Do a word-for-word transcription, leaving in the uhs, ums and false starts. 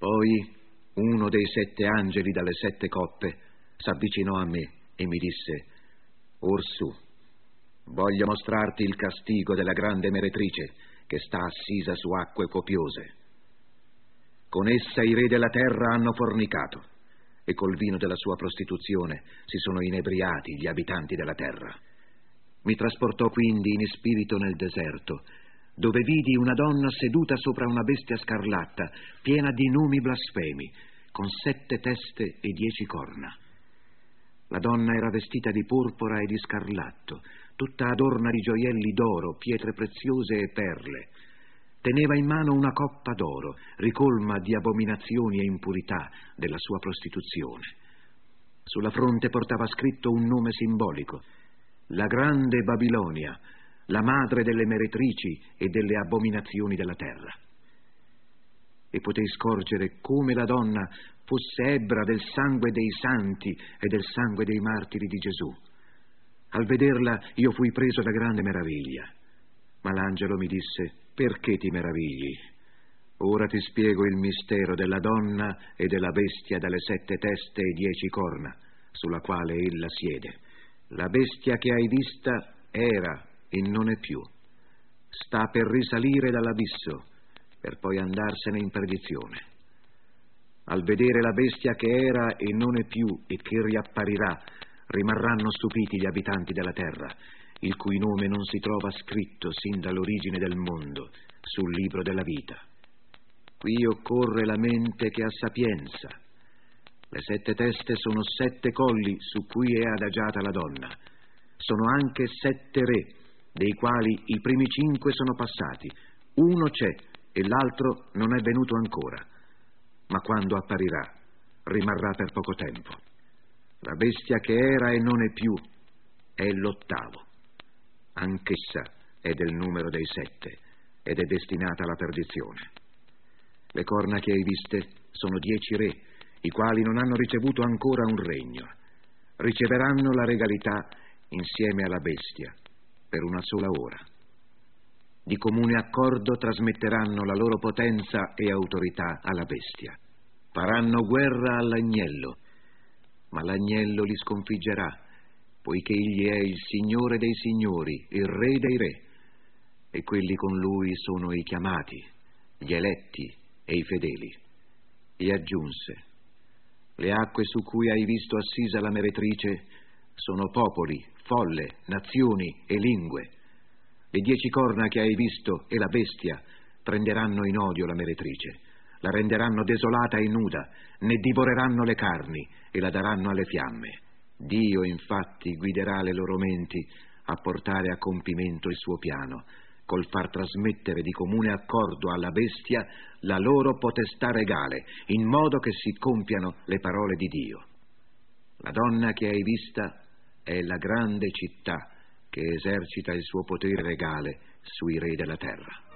Poi uno dei sette angeli dalle sette coppe s'avvicinò a me e mi disse: Orsù, voglio mostrarti il castigo della grande meretrice che sta assisa su acque copiose. Con essa i re della terra hanno fornicato e col vino della sua prostituzione si sono inebriati gli abitanti della terra. Mi trasportò quindi in spirito nel deserto, dove vidi una donna seduta sopra una bestia scarlatta, piena di nomi blasfemi, con sette teste e dieci corna. La donna era vestita di porpora e di scarlatto, tutta adorna di gioielli d'oro, pietre preziose e perle. Teneva in mano una coppa d'oro, ricolma di abominazioni e impurità della sua prostituzione. Sulla fronte portava scritto un nome simbolico: la grande Babilonia, la madre delle meretrici e delle abominazioni della terra. E potei scorgere come la donna fosse ebbra del sangue dei santi e del sangue dei martiri di Gesù. Al vederla io fui preso da grande meraviglia. Ma l'angelo mi disse: perché ti meravigli? Ora ti spiego il mistero della donna e della bestia dalle sette teste e dieci corna, sulla quale ella siede. La bestia che hai vista era e non è più. Sta per risalire dall'abisso, per poi andarsene in perdizione. Al vedere la bestia che era e non è più e che riapparirà, rimarranno stupiti gli abitanti della terra, il cui nome non si trova scritto sin dall'origine del mondo sul libro della vita. Qui occorre la mente che ha sapienza. Le sette teste sono sette colli su cui è adagiata la donna. Sono anche sette re, dei quali i primi cinque sono passati. Uno c'è e l'altro non è venuto ancora, ma quando apparirà rimarrà per poco tempo. La bestia che era e non è più è l'ottavo. Anch'essa è del numero dei sette ed è destinata alla perdizione. Le corna che hai viste sono dieci re, i quali non hanno ricevuto ancora un regno. Riceveranno la regalità insieme alla bestia per una sola ora. Di comune accordo trasmetteranno la loro potenza e autorità alla bestia. Faranno guerra all'agnello, ma l'agnello li sconfiggerà, poiché egli è il Signore dei signori, il Re dei re, e quelli con lui sono i chiamati, gli eletti e i fedeli. E aggiunse: le acque su cui hai visto assisa la meretrice sono popoli, folle, nazioni e lingue. Le dieci corna che hai visto e la bestia prenderanno in odio la meretrice, la renderanno desolata e nuda, ne divoreranno le carni e la daranno alle fiamme. Dio infatti guiderà le loro menti a portare a compimento il suo piano, col far trasmettere di comune accordo alla bestia la loro potestà regale, in modo che si compiano le parole di Dio. La donna che hai vista è la grande città che esercita il suo potere regale sui re della terra.